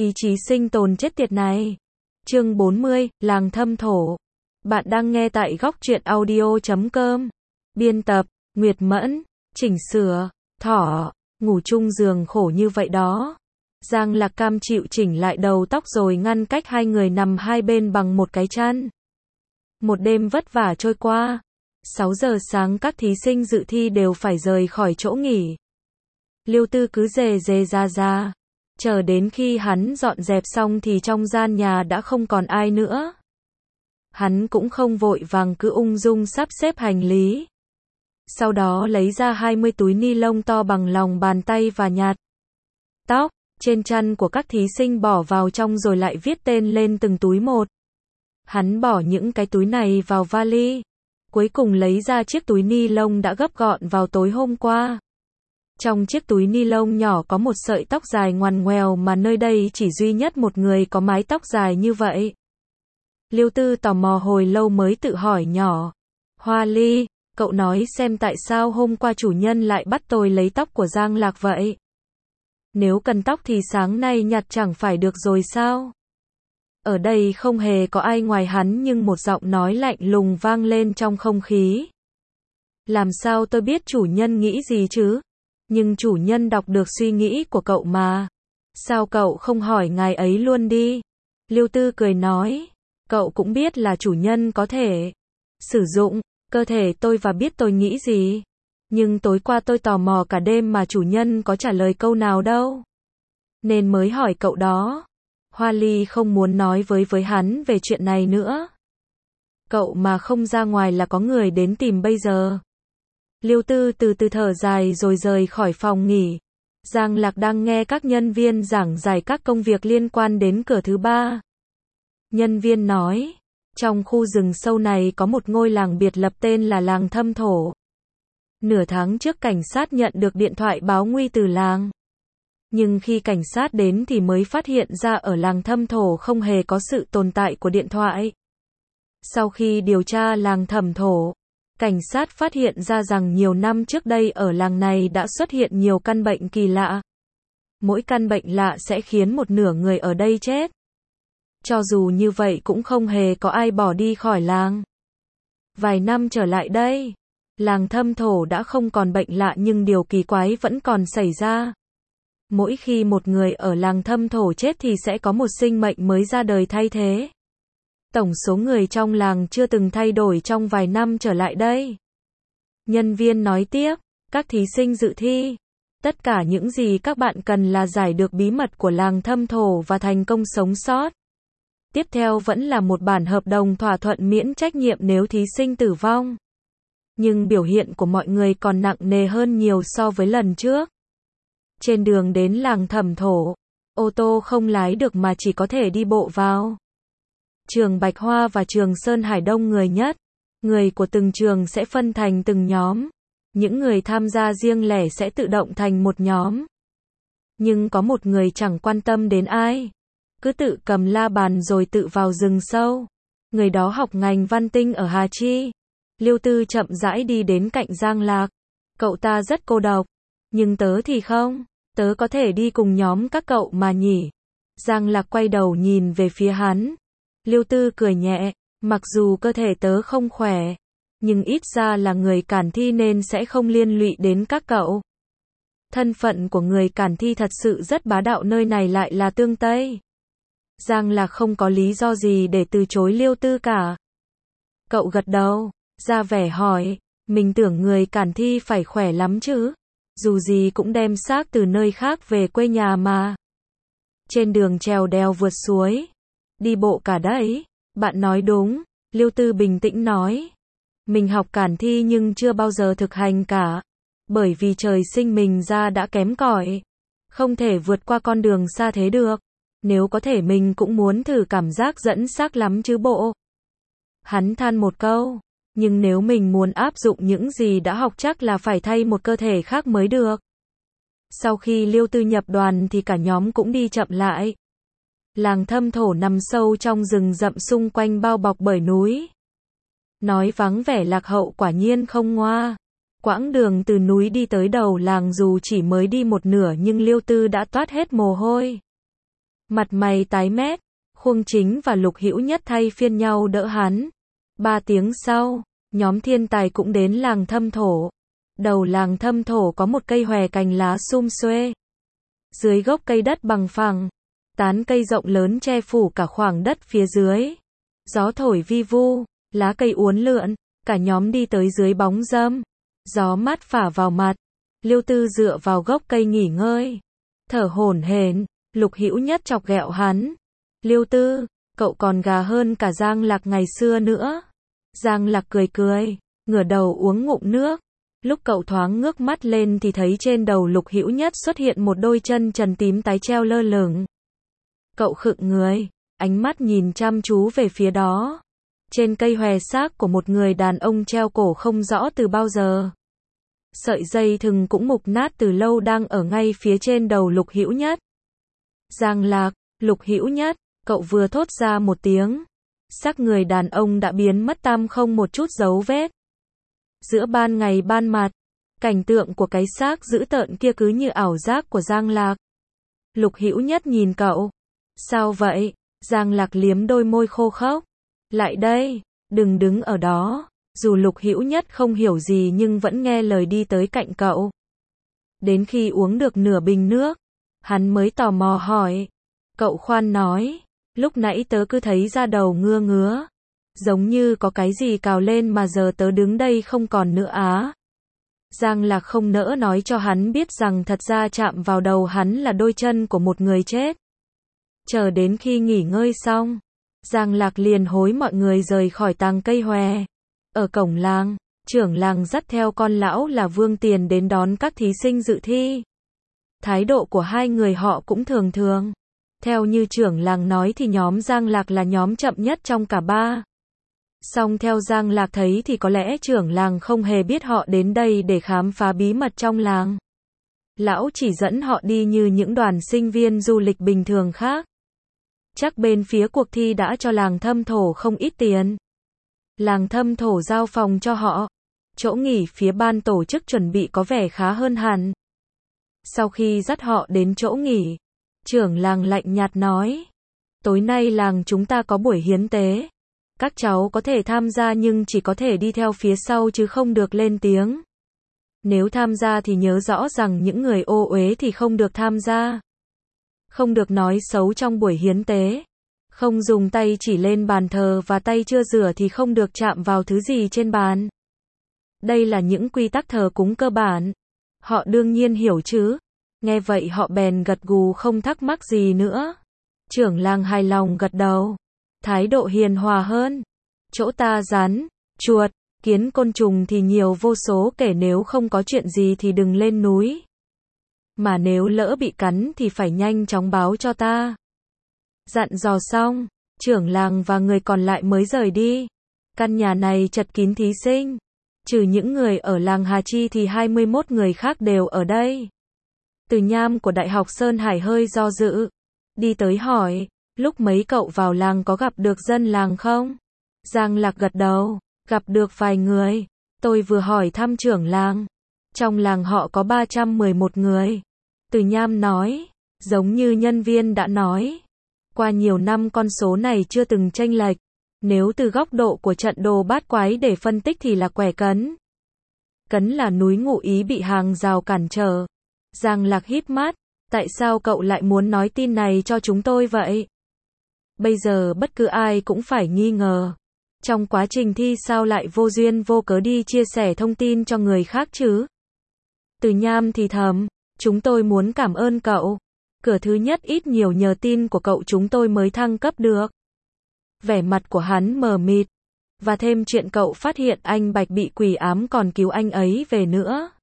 ý chí sinh tồn chết tiệt này. Chương 40, Làng Thâm Thổ. Bạn đang nghe tại góc truyện audio.com. Biên tập, Nguyệt Mẫn. Chỉnh sửa, Thỏ. Ngủ chung giường khổ như vậy đó. Giang Lạc cam chịu chỉnh lại đầu tóc rồi ngăn cách hai người nằm hai bên bằng một cái chăn. Một đêm vất vả trôi qua. 6 giờ sáng các thí sinh dự thi đều phải rời khỏi chỗ nghỉ. Liêu Tư cứ rề rề ra. Chờ đến khi hắn dọn dẹp xong thì trong gian nhà đã không còn ai nữa. Hắn cũng không vội vàng, cứ ung dung sắp xếp hành lý. Sau đó lấy ra 20 túi ni lông to bằng lòng bàn tay và nhặt tóc trên chăn của các thí sinh bỏ vào trong rồi lại viết tên lên từng túi một. Hắn bỏ những cái túi này vào vali. Cuối cùng lấy ra chiếc túi ni lông đã gấp gọn vào tối hôm qua. Trong chiếc túi ni lông nhỏ có một sợi tóc dài ngoằn ngoèo mà nơi đây chỉ duy nhất một người có mái tóc dài như vậy. Liêu Tư tò mò hồi lâu mới tự hỏi nhỏ. Hoa Ly, cậu nói xem tại sao hôm qua chủ nhân lại bắt tôi lấy tóc của Giang Lạc vậy? Nếu cần tóc thì sáng nay nhặt chẳng phải được rồi sao? Ở đây không hề có ai ngoài hắn nhưng một giọng nói lạnh lùng vang lên trong không khí. Làm sao tôi biết chủ nhân nghĩ gì chứ? Nhưng chủ nhân đọc được suy nghĩ của cậu mà. Sao cậu không hỏi ngài ấy luôn đi? Liêu Tư cười nói. Cậu cũng biết là chủ nhân có thể sử dụng cơ thể tôi và biết tôi nghĩ gì. Nhưng tối qua tôi tò mò cả đêm mà chủ nhân có trả lời câu nào đâu. Nên mới hỏi cậu đó. Hoa Ly không muốn nói với hắn về chuyện này nữa. Cậu mà không ra ngoài là có người đến tìm bây giờ. Liêu Tư từ từ thở dài rồi rời khỏi phòng nghỉ. Giang Lạc đang nghe các nhân viên giảng giải các công việc liên quan đến cửa thứ 3. Nhân viên nói, trong khu rừng sâu này có một ngôi làng biệt lập tên là Làng Thâm Thổ. Nửa tháng trước cảnh sát nhận được điện thoại báo nguy từ làng. Nhưng khi cảnh sát đến thì mới phát hiện ra ở Làng Thâm Thổ không hề có sự tồn tại của điện thoại. Sau khi điều tra Làng Thâm Thổ, cảnh sát phát hiện ra rằng nhiều năm trước đây ở làng này đã xuất hiện nhiều căn bệnh kỳ lạ. Mỗi căn bệnh lạ sẽ khiến một nửa người ở đây chết. Cho dù như vậy cũng không hề có ai bỏ đi khỏi làng. Vài năm trở lại đây, Làng Thâm Thổ đã không còn bệnh lạ nhưng điều kỳ quái vẫn còn xảy ra. Mỗi khi một người ở Làng Thâm Thổ chết thì sẽ có một sinh mệnh mới ra đời thay thế. Tổng số người trong làng chưa từng thay đổi trong vài năm trở lại đây. Nhân viên nói tiếp, các thí sinh dự thi. Tất cả những gì các bạn cần là giải được bí mật của Làng Thâm Thổ và thành công sống sót. Tiếp theo vẫn là một bản hợp đồng thỏa thuận miễn trách nhiệm nếu thí sinh tử vong. Nhưng biểu hiện của mọi người còn nặng nề hơn nhiều so với lần trước. Trên đường đến Làng Thâm Thổ, ô tô không lái được mà chỉ có thể đi bộ vào. Trường Bạch Hoa và trường Sơn Hải đông người nhất. Người của từng trường sẽ phân thành từng nhóm. Những người tham gia riêng lẻ sẽ tự động thành một nhóm. Nhưng có một người chẳng quan tâm đến ai. Cứ tự cầm la bàn rồi tự vào rừng sâu. Người đó học ngành văn tinh ở Hà Chi. Liêu Tư chậm rãi đi đến cạnh Giang Lạc. Cậu ta rất cô độc. Nhưng tớ thì không. Tớ có thể đi cùng nhóm các cậu mà nhỉ. Giang Lạc quay đầu nhìn về phía hắn. Liêu Tư cười nhẹ. Mặc dù cơ thể tớ không khỏe. Nhưng ít ra là người cản thi nên sẽ không liên lụy đến các cậu. Thân phận của người cản thi thật sự rất bá đạo, nơi này lại là Tương Tây. Giang Lạc không có lý do gì để từ chối Liêu Tư cả. Cậu gật đầu, ra vẻ hỏi, mình tưởng người cản thi phải khỏe lắm chứ. Dù gì cũng đem xác từ nơi khác về quê nhà mà. Trên đường trèo đèo vượt suối, đi bộ cả đấy. Bạn nói đúng, Liêu Tư bình tĩnh nói. Mình học cản thi nhưng chưa bao giờ thực hành cả. Bởi vì trời sinh mình ra đã kém cỏi. Không thể vượt qua con đường xa thế được. Nếu có thể mình cũng muốn thử cảm giác dẫn xác lắm chứ bộ. Hắn than một câu. Nhưng nếu mình muốn áp dụng những gì đã học chắc là phải thay một cơ thể khác mới được. Sau khi Liêu Tư nhập đoàn thì cả nhóm cũng đi chậm lại. Làng Thâm Thổ nằm sâu trong rừng rậm xung quanh bao bọc bởi núi. Nói vắng vẻ lạc hậu quả nhiên không ngoa. Quãng đường từ núi đi tới đầu làng dù chỉ mới đi một nửa nhưng Liêu Tư đã toát hết mồ hôi. Mặt mày tái mét, Khuông Chính và Lục Hữu Nhất thay phiên nhau đỡ hắn. 3 tiếng sau, nhóm thiên tài cũng đến làng Thâm Thổ. Đầu làng Thâm Thổ có một cây hòe cành lá sum xuê. Dưới gốc cây đất bằng phẳng, tán cây rộng lớn che phủ cả khoảng đất phía dưới. Gió thổi vi vu, lá cây uốn lượn, cả nhóm đi tới dưới bóng râm. Gió mát phả vào mặt. Liêu Tư dựa vào gốc cây nghỉ ngơi, thở hổn hển. Lục Hữu Nhất chọc ghẹo hắn. Liêu Tư, cậu còn gà hơn cả Giang Lạc ngày xưa nữa. Giang Lạc cười cười, ngửa đầu uống ngụm nước. Lúc cậu thoáng ngước mắt lên thì thấy trên đầu Lục Hữu Nhất xuất hiện một đôi chân trần tím tái treo lơ lửng. Cậu khựng người, ánh mắt nhìn chăm chú về phía đó. Trên cây hòe xác của một người đàn ông treo cổ không rõ từ bao giờ. Sợi dây thừng cũng mục nát từ lâu đang ở ngay phía trên đầu Lục Hữu Nhất. Giang Lạc, Lục Hữu Nhất, cậu vừa thốt ra một tiếng. Xác người đàn ông đã biến mất tăm không một chút dấu vết. Giữa ban ngày ban mặt, cảnh tượng của cái xác dữ tợn kia cứ như ảo giác của Giang Lạc. Lục Hữu Nhất nhìn cậu. Sao vậy? Giang Lạc liếm đôi môi khô khốc. Lại đây, đừng đứng ở đó. Dù Lục Hữu Nhất không hiểu gì nhưng vẫn nghe lời đi tới cạnh cậu. Đến khi uống được nửa bình nước, hắn mới tò mò hỏi. Cậu khoan nói, lúc nãy tớ cứ thấy da đầu ngứa ngứa. Giống như có cái gì cào lên mà giờ tớ đứng đây không còn nữa á. Giang Lạc không nỡ nói cho hắn biết rằng thật ra chạm vào đầu hắn là đôi chân của một người chết. Chờ đến khi nghỉ ngơi xong, Giang Lạc liền hối mọi người rời khỏi tàng cây hòe. Ở cổng làng, trưởng làng dắt theo con lão là Vương Tiền đến đón các thí sinh dự thi. Thái độ của hai người họ cũng thường thường. Theo như trưởng làng nói thì nhóm Giang Lạc là nhóm chậm nhất trong cả ba. Song theo Giang Lạc thấy thì có lẽ trưởng làng không hề biết họ đến đây để khám phá bí mật trong làng. Lão chỉ dẫn họ đi như những đoàn sinh viên du lịch bình thường khác. Chắc bên phía cuộc thi đã cho làng Thâm Thổ không ít tiền. Làng Thâm Thổ giao phòng cho họ. Chỗ nghỉ phía ban tổ chức chuẩn bị có vẻ khá hơn hẳn. Sau khi dắt họ đến chỗ nghỉ, trưởng làng lạnh nhạt nói. Tối nay làng chúng ta có buổi hiến tế. Các cháu có thể tham gia nhưng chỉ có thể đi theo phía sau chứ không được lên tiếng. Nếu tham gia thì nhớ rõ rằng những người ô uế thì không được tham gia. Không được nói xấu trong buổi hiến tế. Không dùng tay chỉ lên bàn thờ và tay chưa rửa thì không được chạm vào thứ gì trên bàn. Đây là những quy tắc thờ cúng cơ bản. Họ đương nhiên hiểu chứ. Nghe vậy họ bèn gật gù không thắc mắc gì nữa. Trưởng làng hài lòng gật đầu. Thái độ hiền hòa hơn. Chỗ ta rắn, chuột, kiến côn trùng thì nhiều vô số kể, nếu không có chuyện gì thì đừng lên núi. Mà nếu lỡ bị cắn thì phải nhanh chóng báo cho ta. Dặn dò xong, trưởng làng và người còn lại mới rời đi. Căn nhà này chật kín thí sinh. Trừ những người ở làng Hà Chi thì 21 người khác đều ở đây. Từ Nham của Đại học Sơn Hải hơi do dự. Đi tới hỏi, lúc mấy cậu vào làng có gặp được dân làng không? Giang Lạc gật đầu, gặp được vài người. Tôi vừa hỏi thăm trưởng làng. Trong làng họ có 311 người. Từ Nham nói, giống như nhân viên đã nói. Qua nhiều năm con số này chưa từng chênh lệch. Nếu từ góc độ của trận đồ bát quái để phân tích thì là quẻ cấn. Cấn là núi Ngụ Ý bị hàng rào cản trở. Giang Lạc híp mắt, tại sao cậu lại muốn nói tin này cho chúng tôi vậy? Bây giờ bất cứ ai cũng phải nghi ngờ. Trong quá trình thi sao lại vô duyên vô cớ đi chia sẻ thông tin cho người khác chứ? Từ Nham thì thầm, chúng tôi muốn cảm ơn cậu. Cửa thứ nhất ít nhiều nhờ tin của cậu chúng tôi mới thăng cấp được. Vẻ mặt của hắn mờ mịt. Và thêm chuyện cậu phát hiện anh Bạch bị quỷ ám còn cứu anh ấy về nữa.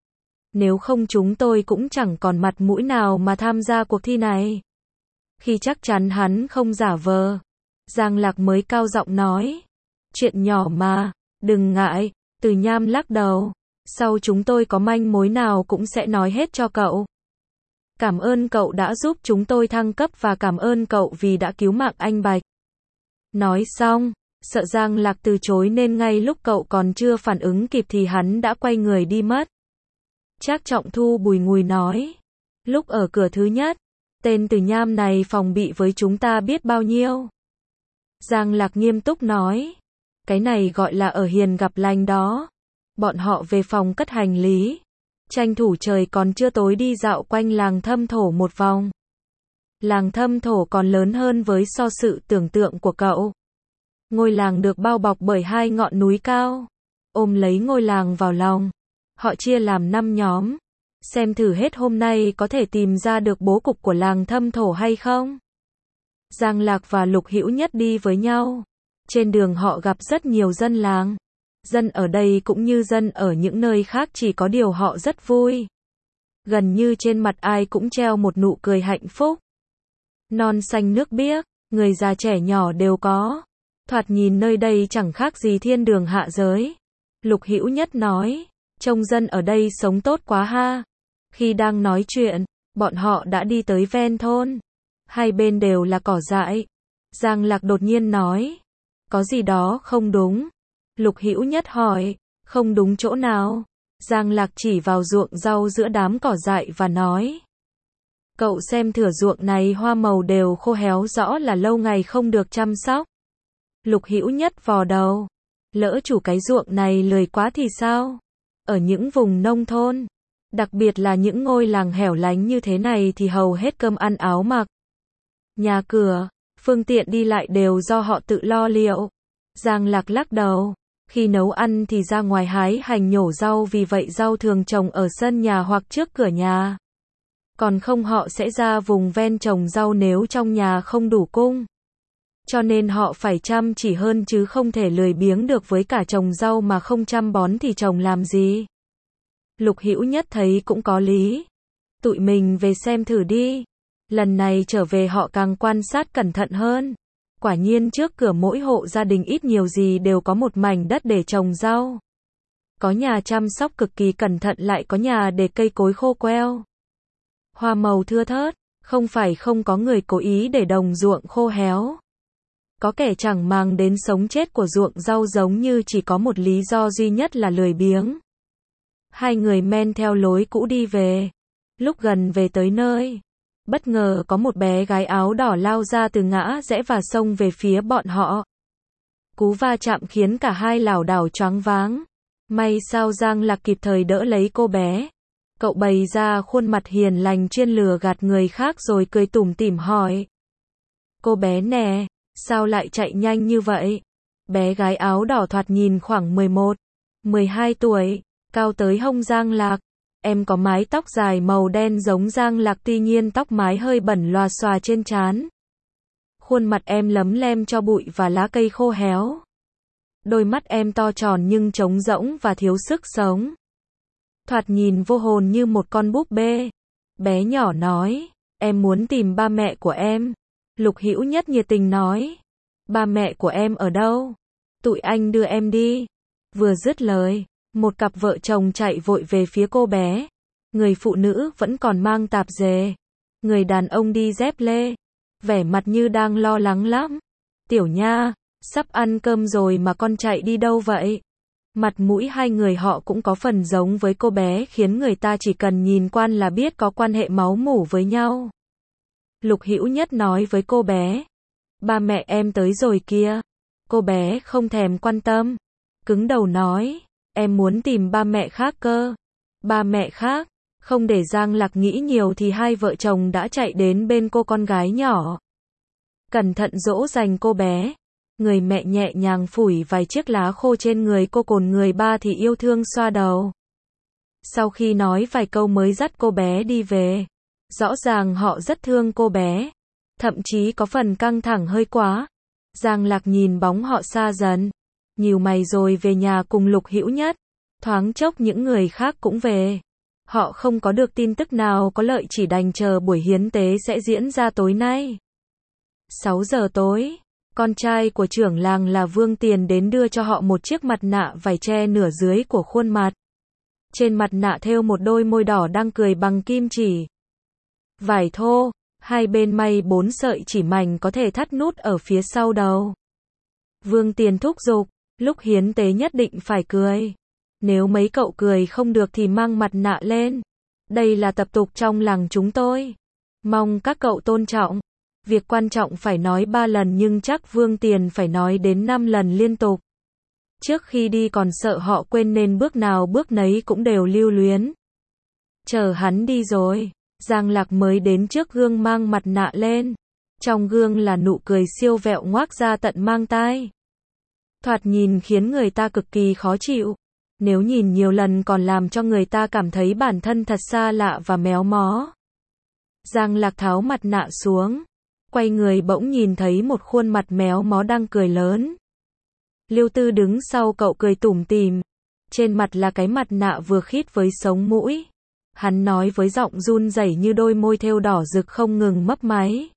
Nếu không chúng tôi cũng chẳng còn mặt mũi nào mà tham gia cuộc thi này. Khi chắc chắn hắn không giả vờ, Giang Lạc mới cao giọng nói. Chuyện nhỏ mà, đừng ngại. Từ Nham lắc đầu. Sau chúng tôi có manh mối nào cũng sẽ nói hết cho cậu. Cảm ơn cậu đã giúp chúng tôi thăng cấp và cảm ơn cậu vì đã cứu mạng anh Bạch. Nói xong, sợ Giang Lạc từ chối nên ngay lúc cậu còn chưa phản ứng kịp thì hắn đã quay người đi mất. Trác Trọng Thu bùi ngùi nói. Lúc ở cửa thứ nhất, Tên Từ Nham này phòng bị với chúng ta biết bao nhiêu. Giang Lạc nghiêm túc nói. Cái này gọi là ở hiền gặp lành đó. Bọn họ về phòng cất hành lý. Tranh thủ trời còn chưa tối đi dạo quanh làng Thâm Thổ một vòng. Làng Thâm Thổ còn lớn hơn với so sự tưởng tượng của cậu. Ngôi làng được bao bọc bởi 2 ngọn núi cao. Ôm lấy ngôi làng vào lòng. Họ chia làm 5 nhóm. Xem thử hết hôm nay có thể tìm ra được bố cục của làng Thâm Thổ hay không. Giang Lạc và Lục Hữu Nhất đi với nhau. Trên đường họ gặp rất nhiều dân làng. Dân ở đây cũng như dân ở những nơi khác, chỉ có điều họ rất vui. Gần như trên mặt ai cũng treo một nụ cười hạnh phúc. Non xanh nước biếc, người già trẻ nhỏ đều có. Thoạt nhìn nơi đây chẳng khác gì thiên đường hạ giới. Lục Hữu Nhất nói, trông dân ở đây sống tốt quá ha. Khi đang nói chuyện, bọn họ đã đi tới ven thôn. Hai bên đều là cỏ dại. Giang Lạc đột nhiên nói, có gì đó không đúng. Lục Hữu Nhất hỏi, không đúng chỗ nào? Giang Lạc chỉ vào ruộng rau giữa đám cỏ dại và nói, cậu xem thửa ruộng này hoa màu đều khô héo, rõ là lâu ngày không được chăm sóc. Lục Hữu Nhất vò đầu, lỡ chủ cái ruộng này lười quá thì sao? Ở những vùng nông thôn, đặc biệt là những ngôi làng hẻo lánh như thế này thì hầu hết cơm ăn áo mặc, nhà cửa, phương tiện đi lại đều do họ tự lo liệu. Giang Lạc lắc đầu, khi nấu ăn thì ra ngoài hái hành nhổ rau, vì vậy rau thường trồng ở sân nhà hoặc trước cửa nhà. Còn không họ sẽ ra vùng ven trồng rau nếu trong nhà không đủ cung. Cho nên họ phải chăm chỉ hơn chứ không thể lười biếng được, với cả trồng rau mà không chăm bón thì trồng làm gì. Lục Hữu Nhất thấy cũng có lý. Tụi mình về xem thử đi. Lần này trở về họ càng quan sát cẩn thận hơn. Quả nhiên trước cửa mỗi hộ gia đình ít nhiều gì đều có một mảnh đất để trồng rau. Có nhà chăm sóc cực kỳ cẩn thận, lại có nhà để cây cối khô queo. Hoa màu thưa thớt, không phải không có người cố ý để đồng ruộng khô héo. Có kẻ chẳng màng đến sống chết của ruộng rau, giống như chỉ có một lý do duy nhất là lười biếng. Hai người men theo lối cũ đi về. Lúc gần về tới nơi, bất ngờ có một bé gái áo đỏ lao ra từ ngã rẽ và xông về phía bọn họ. Cú va chạm khiến cả hai lảo đảo choáng váng. May sao Giang Lạc kịp thời đỡ lấy cô bé. Cậu bày ra khuôn mặt hiền lành chuyên lừa gạt người khác rồi cười tủm tỉm hỏi, cô bé nè, sao lại chạy nhanh như vậy? Bé gái áo đỏ thoạt nhìn khoảng 11, 12 tuổi, cao tới hông Giang Lạc. Em có mái tóc dài màu đen giống Giang Lạc, tuy nhiên tóc mái hơi bẩn lòa xòa trên trán. Khuôn mặt em lấm lem tro bụi và lá cây khô héo. Đôi mắt em to tròn nhưng trống rỗng và thiếu sức sống. Thoạt nhìn vô hồn như một con búp bê. Bé nhỏ nói, em muốn tìm ba mẹ của em. Lục Hữu Nhất nhiệt tình nói, ba mẹ của em ở đâu? Tụi anh đưa em đi. Vừa dứt lời, một cặp vợ chồng chạy vội về phía cô bé. Người phụ nữ vẫn còn mang tạp dề. Người đàn ông đi dép lê. Vẻ mặt như đang lo lắng lắm. Tiểu Nha, sắp ăn cơm rồi mà con chạy đi đâu vậy? Mặt mũi hai người họ cũng có phần giống với cô bé, khiến người ta chỉ cần nhìn qua là biết có quan hệ máu mủ với nhau. Lục Hữu Nhất nói với cô bé, ba mẹ em tới rồi kìa. Cô bé không thèm quan tâm, cứng đầu nói, em muốn tìm ba mẹ khác cơ. Ba mẹ khác? Không để Giang Lạc nghĩ nhiều thì hai vợ chồng đã chạy đến bên cô con gái nhỏ. Cẩn thận dỗ dành cô bé. Người mẹ nhẹ nhàng phủi vài chiếc lá khô trên người cô, còn người ba thì yêu thương xoa đầu. Sau khi nói vài câu mới dắt cô bé đi về. Rõ ràng họ rất thương cô bé. Thậm chí có phần căng thẳng hơi quá. Giang Lạc nhìn bóng họ xa dần, nhíu mày rồi về nhà cùng Lục Hữu Nhất. Thoáng chốc những người khác cũng về. Họ không có được tin tức nào có lợi, chỉ đành chờ buổi hiến tế sẽ diễn ra tối nay. 6 giờ tối, con trai của trưởng làng là Vương Tiền đến đưa cho họ một chiếc mặt nạ vải che nửa dưới của khuôn mặt. Trên mặt nạ thêu một đôi môi đỏ đang cười bằng kim chỉ. Vải thô, hai bên may 4 sợi chỉ mảnh có thể thắt nút ở phía sau đầu. Vương Tiền thúc giục, lúc hiến tế nhất định phải cười. Nếu mấy cậu cười không được thì mang mặt nạ lên. Đây là tập tục trong làng chúng tôi. Mong các cậu tôn trọng. Việc quan trọng phải nói 3 lần nhưng chắc Vương Tiền phải nói đến 5 lần liên tục. Trước khi đi còn sợ họ quên nên bước nào bước nấy cũng đều lưu luyến. Chờ hắn đi rồi, Giang Lạc mới đến trước gương mang mặt nạ lên. Trong gương là nụ cười siêu vẹo ngoác ra tận mang tai. Thoạt nhìn khiến người ta cực kỳ khó chịu. Nếu nhìn nhiều lần còn làm cho người ta cảm thấy bản thân thật xa lạ và méo mó. Giang Lạc tháo mặt nạ xuống. Quay người bỗng nhìn thấy một khuôn mặt méo mó đang cười lớn. Liêu Tư đứng sau cậu cười tủm tỉm. Trên mặt là cái mặt nạ vừa khít với sống mũi. Hắn nói với giọng run rẩy như đôi môi thêu đỏ rực không ngừng mấp máy.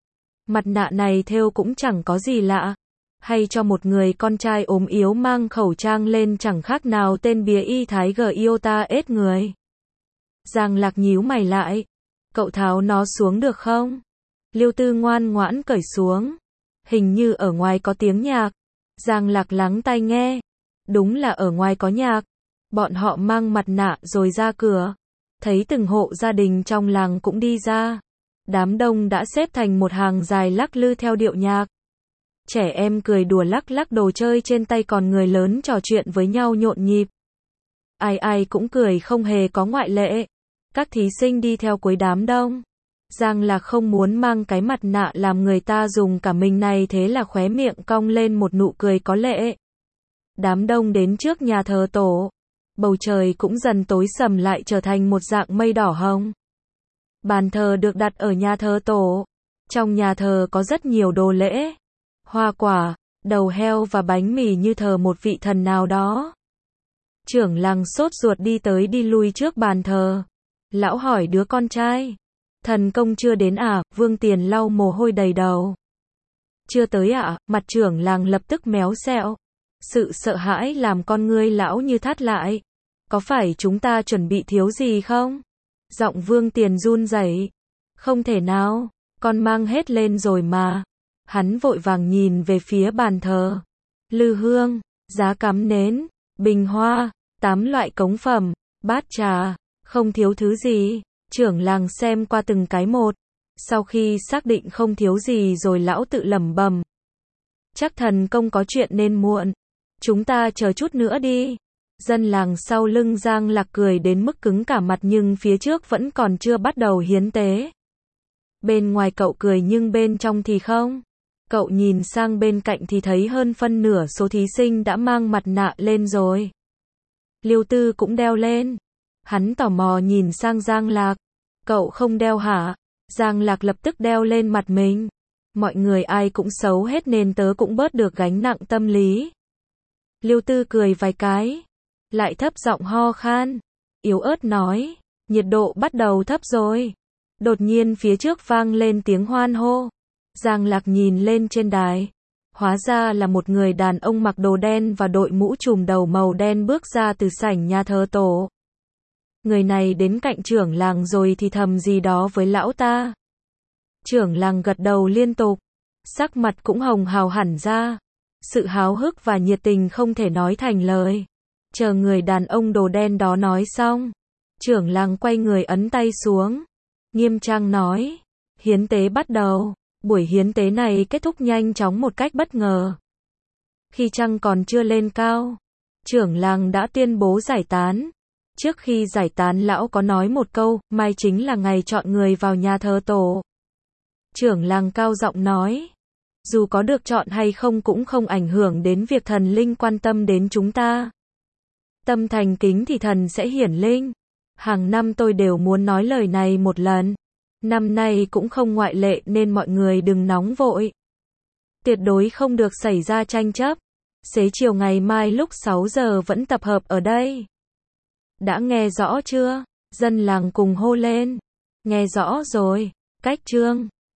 Mặt nạ này thêu cũng chẳng có gì lạ. Hay cho một người con trai ốm yếu mang khẩu trang lên chẳng khác nào tên bìa y thái g iota ết người. Giang Lạc nhíu mày lại. Cậu tháo nó xuống được không? Liêu Tư ngoan ngoãn cởi xuống. Hình như ở ngoài có tiếng nhạc. Giang Lạc lắng tai nghe. Đúng là ở ngoài có nhạc. Bọn họ mang mặt nạ rồi ra cửa. Thấy từng hộ gia đình trong làng cũng đi ra. Đám đông đã xếp thành một hàng dài lắc lư theo điệu nhạc. Trẻ em cười đùa lắc lắc đồ chơi trên tay còn người lớn trò chuyện với nhau nhộn nhịp. Ai ai cũng cười không hề có ngoại lệ. Các thí sinh đi theo cuối đám đông. Giang Lạc không muốn mang cái mặt nạ làm người ta dùng cả mình này thế là khóe miệng cong lên một nụ cười có lệ. Đám đông đến trước nhà thờ tổ. Bầu trời cũng dần tối sầm lại trở thành một dạng mây đỏ hồng. Bàn thờ được đặt ở nhà thờ tổ. Trong nhà thờ có rất nhiều đồ lễ. Hoa quả, đầu heo và bánh mì như thờ một vị thần nào đó. Trưởng làng sốt ruột đi tới đi lui trước bàn thờ. Lão hỏi đứa con trai. Thần công chưa đến à? Vương Tiền lau mồ hôi đầy đầu. Chưa tới ạ? Mặt trưởng làng lập tức méo xẹo. Sự sợ hãi làm con ngươi lão như thắt lại. Có phải chúng ta chuẩn bị thiếu gì không? Giọng Vương Tiền run rẩy. Không thể nào, con mang hết lên rồi mà. Hắn vội vàng nhìn về phía bàn thờ. Lư hương, giá cắm nến, bình hoa, 8 loại cống phẩm, bát trà, không thiếu thứ gì. Trưởng làng xem qua từng cái một. Sau khi xác định không thiếu gì rồi lão tự lẩm bẩm. Chắc thần công có chuyện nên muộn. Chúng ta chờ chút nữa đi. Dân làng sau lưng Giang Lạc cười đến mức cứng cả mặt nhưng phía trước vẫn còn chưa bắt đầu hiến tế. Bên ngoài cậu cười nhưng bên trong thì không. Cậu nhìn sang bên cạnh thì thấy hơn phân nửa số thí sinh đã mang mặt nạ lên rồi. Liêu Tư cũng đeo lên. Hắn tò mò nhìn sang Giang Lạc. Cậu không đeo hả? Giang Lạc lập tức đeo lên mặt mình. Mọi người ai cũng xấu hết nên tớ cũng bớt được gánh nặng tâm lý. Liêu Tư cười vài cái. Lại thấp giọng ho khan. Yếu ớt nói. Nhiệt độ bắt đầu thấp rồi. Đột nhiên phía trước vang lên tiếng hoan hô. Giang Lạc nhìn lên trên đài. Hóa ra là một người đàn ông mặc đồ đen và đội mũ trùm đầu màu đen bước ra từ sảnh nhà thờ tổ. Người này đến cạnh trưởng làng rồi thì thầm gì đó với lão ta. Trưởng làng gật đầu liên tục. Sắc mặt cũng hồng hào hẳn ra. Sự háo hức và nhiệt tình không thể nói thành lời. Chờ người đàn ông đồ đen đó nói xong. Trưởng làng quay người ấn tay xuống. Nghiêm trang nói. Hiến tế bắt đầu. Buổi hiến tế này kết thúc nhanh chóng một cách bất ngờ. Khi trăng còn chưa lên cao, trưởng làng đã tuyên bố giải tán. Trước khi giải tán lão có nói một câu, mai chính là ngày chọn người vào nhà thờ tổ. Trưởng làng cao giọng nói, dù có được chọn hay không cũng không ảnh hưởng đến việc thần linh quan tâm đến chúng ta. Tâm thành kính thì thần sẽ hiển linh. Hàng năm tôi đều muốn nói lời này một lần. Năm nay cũng không ngoại lệ nên mọi người đừng nóng vội. Tuyệt đối không được xảy ra tranh chấp. Xế chiều ngày mai lúc 6 giờ vẫn tập hợp ở đây. Đã nghe rõ chưa? Dân làng cùng hô lên. Nghe rõ rồi. Cách chương